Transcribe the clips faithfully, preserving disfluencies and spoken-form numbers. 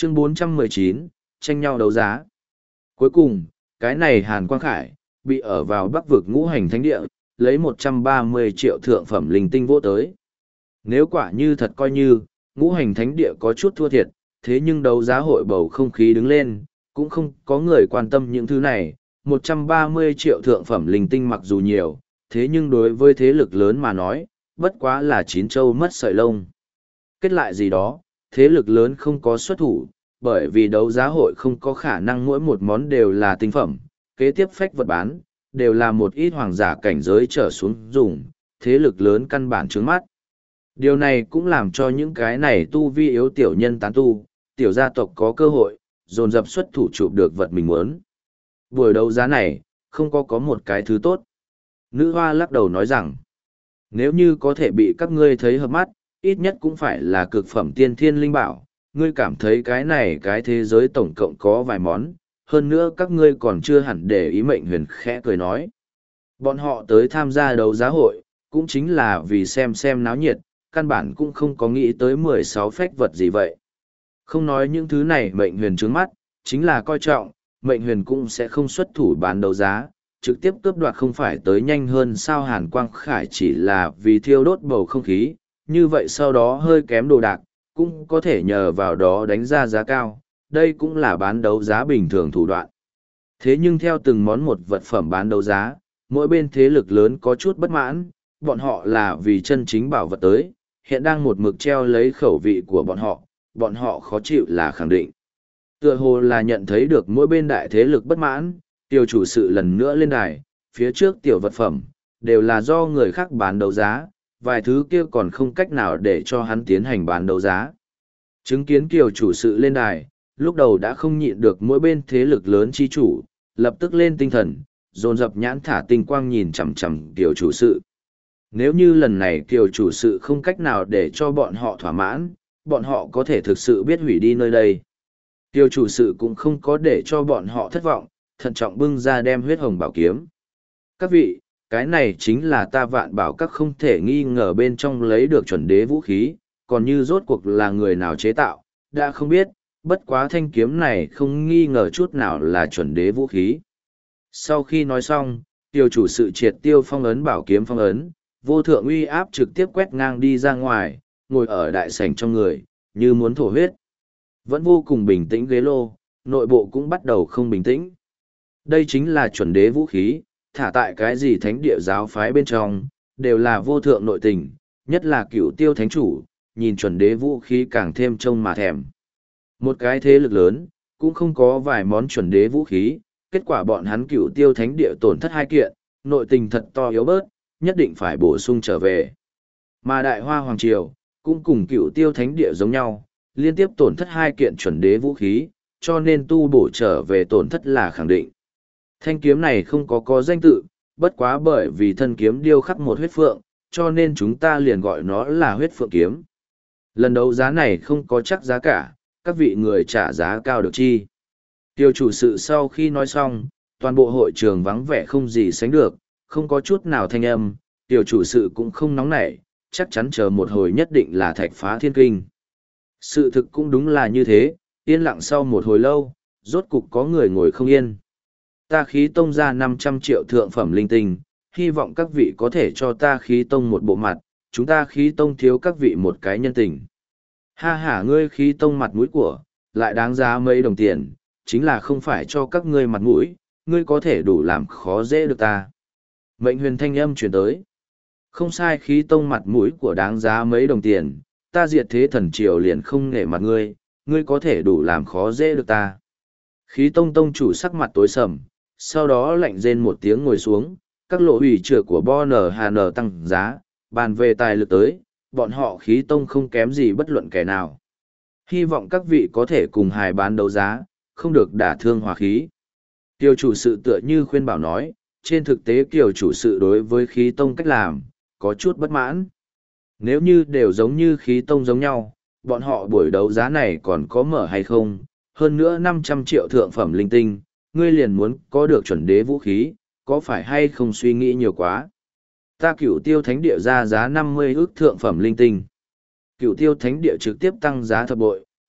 Chương bốn trăm mười chín, tranh nhau đấu giá. Cuối cùng, cái này Hàn Quang Khải, bị ở vào bắc vực ngũ hành thánh địa, lấy một trăm ba mươi triệu thượng phẩm linh tinh vô tới. Nếu quả như thật coi như, ngũ hành thánh địa có chút thua thiệt, thế nhưng đấu giá hội bầu không khí đứng lên, cũng không có người quan tâm những thứ này. một trăm ba mươi triệu thượng phẩm linh tinh mặc dù nhiều, thế nhưng đối với thế lực lớn mà nói, bất quá là chín châu mất sợi lông. Kết lại gì đó, thế lực lớn không có xuất thủ, bởi vì đấu giá hội không có khả năng mỗi một món đều là tinh phẩm, kế tiếp phách vật bán, đều là một ít hoàng giả cảnh giới trở xuống dùng, thế lực lớn căn bản trướng mắt. Điều này cũng làm cho những cái này tu vi yếu tiểu nhân tán tu, tiểu gia tộc có cơ hội, dồn dập xuất thủ chụp được vật mình muốn. Buổi đấu giá này, không có có một cái thứ tốt. Nữ hoa lắc đầu nói rằng, nếu như có thể bị các ngươi thấy hợp mắt, ít nhất cũng phải là cực phẩm tiên thiên linh bảo, ngươi cảm thấy cái này cái thế giới tổng cộng có vài món, hơn nữa các ngươi còn chưa hẳn để ý. Mệnh Huyền khẽ cười nói. Bọn họ tới tham gia đấu giá hội, cũng chính là vì xem xem náo nhiệt, căn bản cũng không có nghĩ tới mười sáu phách vật gì vậy. Không nói những thứ này Mệnh Huyền trướng mắt, chính là coi trọng, Mệnh Huyền cũng sẽ không xuất thủ bán đấu giá, trực tiếp cướp đoạt không phải tới nhanh hơn sao. Hàn Quang Khải chỉ là vì thiêu đốt bầu không khí, như vậy sau đó hơi kém đồ đạc, cũng có thể nhờ vào đó đánh ra giá cao, đây cũng là bán đấu giá bình thường thủ đoạn. Thế nhưng theo từng món một vật phẩm bán đấu giá, mỗi bên thế lực lớn có chút bất mãn, bọn họ là vì chân chính bảo vật tới, hiện đang một mực treo lấy khẩu vị của bọn họ, bọn họ khó chịu là khẳng định. Tựa hồ là nhận thấy được mỗi bên đại thế lực bất mãn, tiểu chủ sự lần nữa lên đài, phía trước tiểu vật phẩm, đều là do người khác bán đấu giá, vài thứ kia còn không cách nào để cho hắn tiến hành bán đấu giá. Chứng kiến kiều chủ sự lên đài, lúc đầu đã không nhịn được mỗi bên thế lực lớn chi chủ, lập tức lên tinh thần, dồn dập nhãn thả tinh quang nhìn chằm chằm kiều chủ sự. Nếu như lần này kiều chủ sự không cách nào để cho bọn họ thỏa mãn, bọn họ có thể thực sự biết hủy đi nơi đây. Kiều chủ sự cũng không có để cho bọn họ thất vọng, thận trọng bưng ra đem huyết hồng bảo kiếm. Các vị, cái này chính là ta Vạn Bảo Các không thể nghi ngờ bên trong lấy được chuẩn đế vũ khí, còn như rốt cuộc là người nào chế tạo, đã không biết, bất quá thanh kiếm này không nghi ngờ chút nào là chuẩn đế vũ khí. Sau khi nói xong, tiêu chủ sự triệt tiêu phong ấn bảo kiếm phong ấn, vô thượng uy áp trực tiếp quét ngang đi ra ngoài, ngồi ở đại sảnh trong người, như muốn thổ huyết. Vẫn vô cùng bình tĩnh ghế lô, nội bộ cũng bắt đầu không bình tĩnh. Đây chính là chuẩn đế vũ khí, thả tại cái gì thánh địa giáo phái bên trong, đều là vô thượng nội tình, nhất là cửu tiêu thánh chủ, nhìn chuẩn đế vũ khí càng thêm trông mà thèm. Một cái thế lực lớn, cũng không có vài món chuẩn đế vũ khí, kết quả bọn hắn cửu tiêu thánh địa tổn thất hai kiện, nội tình thật to yếu bớt, nhất định phải bổ sung trở về. Mà Đại Hoa Hoàng Triều, cũng cùng cửu tiêu thánh địa giống nhau, liên tiếp tổn thất hai kiện chuẩn đế vũ khí, cho nên tu bổ trở về tổn thất là khẳng định. Thanh kiếm này không có có danh tự, bất quá bởi vì thân kiếm điêu khắc một huyết phượng, cho nên chúng ta liền gọi nó là huyết phượng kiếm. Lần đấu giá này không có chắc giá cả, các vị người trả giá cao được chi. Tiêu chủ sự sau khi nói xong, toàn bộ hội trường vắng vẻ không gì sánh được, không có chút nào thanh âm, tiêu chủ sự cũng không nóng nảy, chắc chắn chờ một hồi nhất định là thạch phá thiên kinh. Sự thực cũng đúng là như thế, yên lặng sau một hồi lâu, rốt cục có người ngồi không yên. Ta khí tông ra năm trăm triệu thượng phẩm linh tinh, hy vọng các vị có thể cho ta khí tông một bộ mặt, chúng ta khí tông thiếu các vị một cái nhân tình. Ha ha, ngươi khí tông mặt mũi của, lại đáng giá mấy đồng tiền, chính là không phải cho các ngươi mặt mũi, ngươi có thể đủ làm khó dễ được ta. Mệnh Huyền thanh âm truyền tới. Không sai, khí tông mặt mũi của đáng giá mấy đồng tiền, ta diệt thế thần triều liền không nể mặt ngươi, ngươi có thể đủ làm khó dễ được ta. Khí tông tông chủ sắc mặt tối sầm, sau đó lạnh rên một tiếng ngồi xuống, các lộ ủy trựa của Bo N H N tăng giá, bàn về tài lực tới, bọn họ khí tông không kém gì bất luận kẻ nào. Hy vọng các vị có thể cùng hài bán đấu giá, không được đả thương hòa khí. Kiều chủ sự tựa như khuyên bảo nói, trên thực tế Kiều chủ sự đối với khí tông cách làm, có chút bất mãn. Nếu như đều giống như khí tông giống nhau, bọn họ buổi đấu giá này còn có mở hay không, hơn nữa năm trăm triệu thượng phẩm linh tinh, ngươi liền muốn có được chuẩn đế vũ khí, có phải hay không suy nghĩ nhiều quá. Ta cửu tiêu thánh địa ra giá năm mươi ước thượng phẩm linh tinh. Cửu tiêu thánh địa trực tiếp tăng giá thập bội,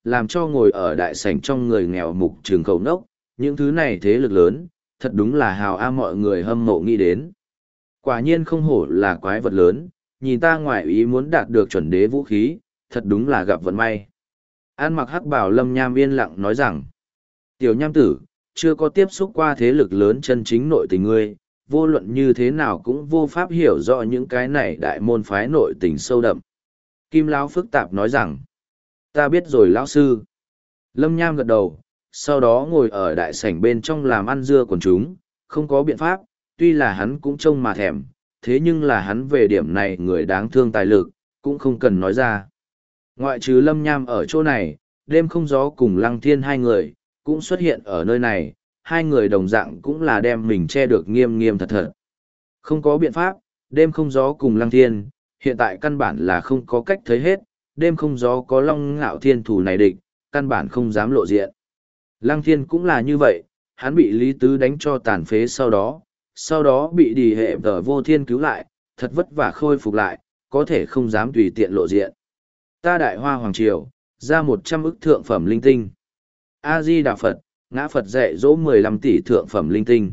làm cho ngồi ở đại sảnh trong người nghèo mục trường khẩu nốc, những thứ này thế lực lớn, thật đúng là hào a mọi người hâm mộ nghĩ đến. Quả nhiên không hổ là quái vật lớn, nhìn ta ngoại ý muốn đạt được chuẩn đế vũ khí, thật đúng là gặp vận may. An mặc hắc bảo Lâm Nham yên lặng nói rằng, tiểu nham tử, chưa có tiếp xúc qua thế lực lớn chân chính nội tình ngươi, vô luận như thế nào cũng vô pháp hiểu rõ những cái này đại môn phái nội tình sâu đậm. Kim Lão phức tạp nói rằng, ta biết rồi lão sư. Lâm Nham gật đầu, sau đó ngồi ở đại sảnh bên trong làm ăn dưa quần chúng, không có biện pháp, tuy là hắn cũng trông mà thèm, thế nhưng là hắn về điểm này người đáng thương tài lực, cũng không cần nói ra. Ngoại trừ Lâm Nham ở chỗ này, đêm không gió cùng Lăng Thiên hai người, cũng xuất hiện ở nơi này, hai người đồng dạng cũng là đem mình che được nghiêm nghiêm thật thật. Không có biện pháp, đêm không gió cùng Lăng Thiên, hiện tại căn bản là không có cách thấy hết, đêm không gió có Long Ngạo Thiên thủ này địch, căn bản không dám lộ diện. Lăng Thiên cũng là như vậy, hắn bị Lý Tứ đánh cho tàn phế sau đó, sau đó bị Đỉ Hệ Tở Vô Thiên cứu lại, thật vất vả khôi phục lại, có thể không dám tùy tiện lộ diện. Ta Đại Hoa Hoàng Triều, ra một trăm ức thượng phẩm linh tinh. A-di-đà Phật, ngã Phật dạy dỗ mười lăm tỷ thượng phẩm linh tinh.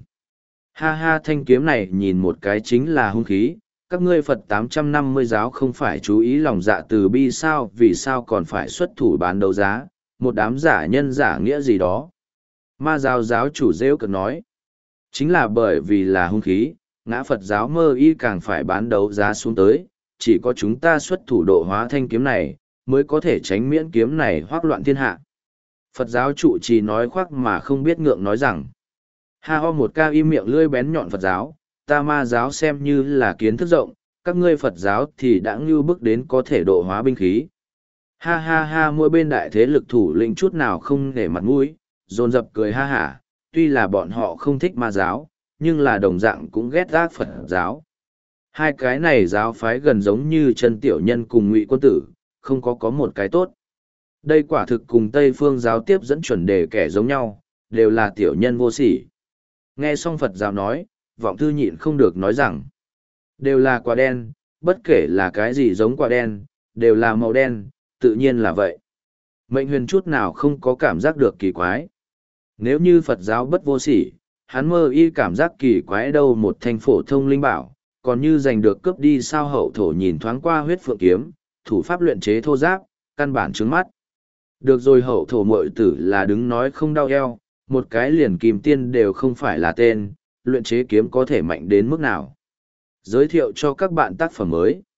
Ha ha, thanh kiếm này nhìn một cái chính là hung khí, các ngươi Phật tám trăm năm mươi giáo không phải chú ý lòng dạ từ bi sao, vì sao còn phải xuất thủ bán đấu giá, một đám giả nhân giả nghĩa gì đó. Ma giáo giáo chủ rêu cực nói, chính là bởi vì là hung khí, ngã Phật giáo mơ y càng phải bán đấu giá xuống tới, chỉ có chúng ta xuất thủ độ hóa thanh kiếm này, mới có thể tránh miễn kiếm này hoác loạn thiên hạ. Phật giáo trụ trì nói khoác mà không biết ngượng nói rằng, ha ho một ca im miệng lưỡi bén nhọn Phật giáo, ta ma giáo xem như là kiến thức rộng, các ngươi Phật giáo thì đã ngưu bức đến có thể độ hóa binh khí. Ha ha ha, mỗi bên đại thế lực thủ lĩnh chút nào không để mặt mũi, dồn dập cười ha hả, tuy là bọn họ không thích ma giáo, nhưng là đồng dạng cũng ghét gác Phật giáo. Hai cái này giáo phái gần giống như chân tiểu nhân cùng Ngụy Quân Tử, không có có một cái tốt. Đây quả thực cùng Tây Phương giáo tiếp dẫn chuẩn đề kẻ giống nhau, đều là tiểu nhân vô sỉ. Nghe xong Phật giáo nói, vọng thư nhịn không được nói rằng, đều là quả đen, bất kể là cái gì giống quả đen, đều là màu đen, tự nhiên là vậy. Mệnh huyền chút nào không có cảm giác được kỳ quái. Nếu như Phật giáo bất vô sỉ, hắn mơ y cảm giác kỳ quái đâu một thanh phổ thông linh bảo, còn như giành được cướp đi sao hậu thổ nhìn thoáng qua huyết phượng kiếm, thủ pháp luyện chế thô giáp, căn bản trướng mắt. Được rồi, hậu thổ mội tử là đứng nói không đau eo, một cái liền kim tiên đều không phải là tên, luyện chế kiếm có thể mạnh đến mức nào. Giới thiệu cho các bạn tác phẩm mới.